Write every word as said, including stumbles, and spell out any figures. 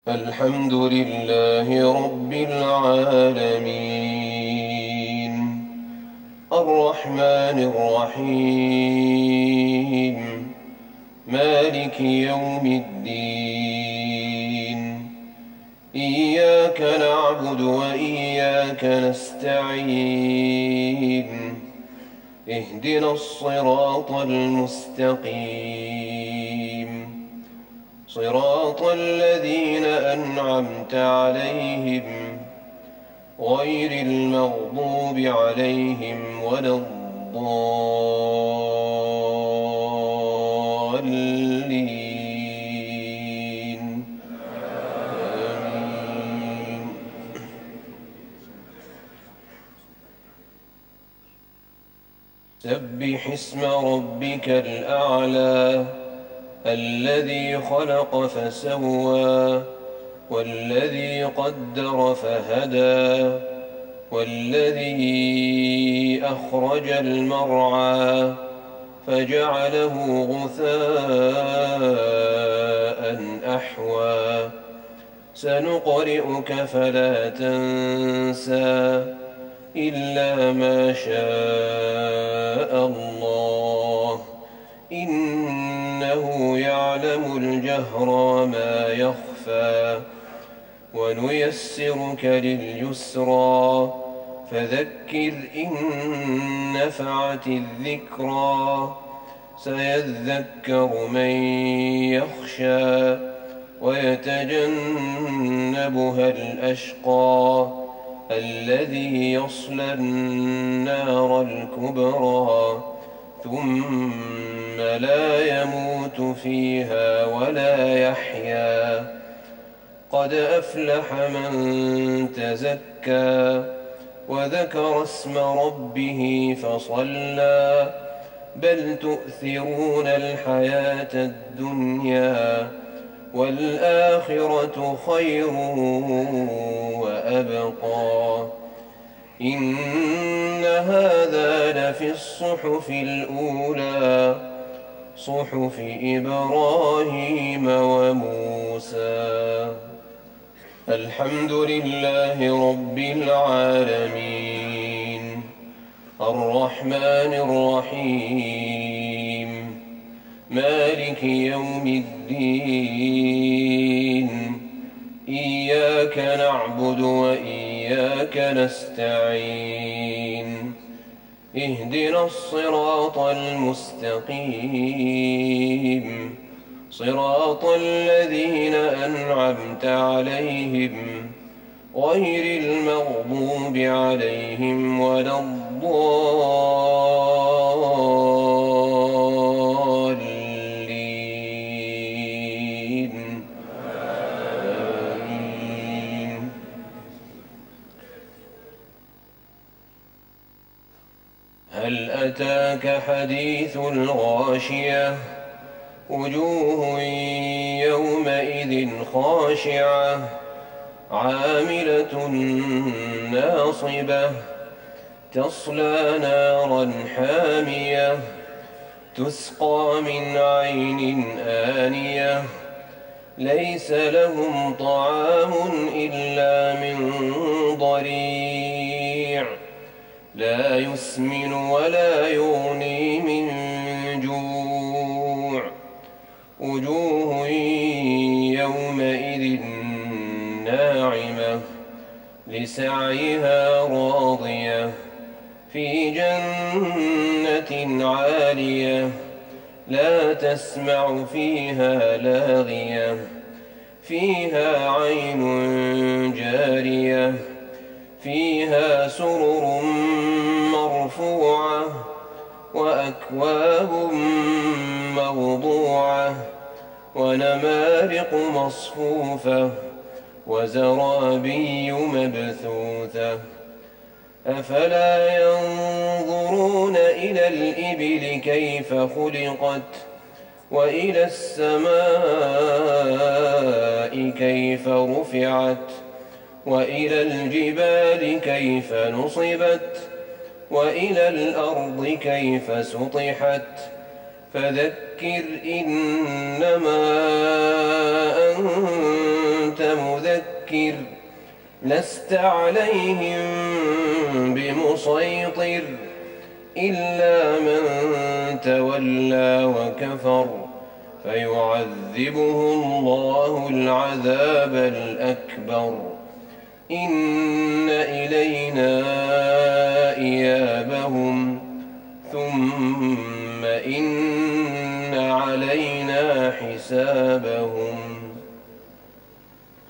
الحمد لله رب العالمين الرحمن الرحيم مالك يوم الدين إياك نعبد وإياك نستعين اهدنا الصراط المستقيم صراط الذين أنعمت عليهم غير المغضوب عليهم ولا الضالين آمين. سبح اسم ربك الأعلى الذي خلق فسوى والذي قدر فهدى والذي أخرج المرعى فجعله غثاء أحوى سنقرئك فلا تنسى إلا ما شاء الله إنه يعلم الجهر وما يخفى ونيسرك لليسرى فذكر إن نفعت الذكرى سيذكر من يخشى ويتجنبها الأشقى الذي يصلى النار الكبرى ثم لا يموت فيها ولا يحيا قد أفلح من تزكى وذكر اسم ربه فصلى بل تؤثرون الحياة الدنيا والآخرة خير وأبقى إن هذا لفي الصحف الأولى صحف إبراهيم وموسى. الحمد لله رب العالمين الرحمن الرحيم مالك يوم الدين إياك نعبد وإياك نستعين اهدنا الصراط المستقيم صراط الذين أنعمت عليهم غير المغضوب عليهم ولا الضالين آمين. هل أتاك حديث الغاشية وجوه يومئذ خاشعة عاملة ناصبة تصلى نارا حامية تسقى من عين آنية ليس لهم طعام إلا من ضريع لا يسمن ولا يغني من جوع وجوه يومئذ ناعمة لسعيها راضية في جنة عالية لا تسمع فيها لاغية فيها عين جارية فيها سرر مرفوعة وأكواب موضوعة ونمارق مصفوفة وزرابي مبثوثة أفلا ينظرون إلى الإبل كيف خلقت وإلى السماء كيف رفعت وإلى الجبال كيف نصبت وإلى الأرض كيف سطحت فذكر إنما أنت فذكر لست عليهم بمسيطر إلا من تولى وكفر فيعذبه الله العذاب الأكبر إن إلينا إيابهم ثم إن علينا حسابهم.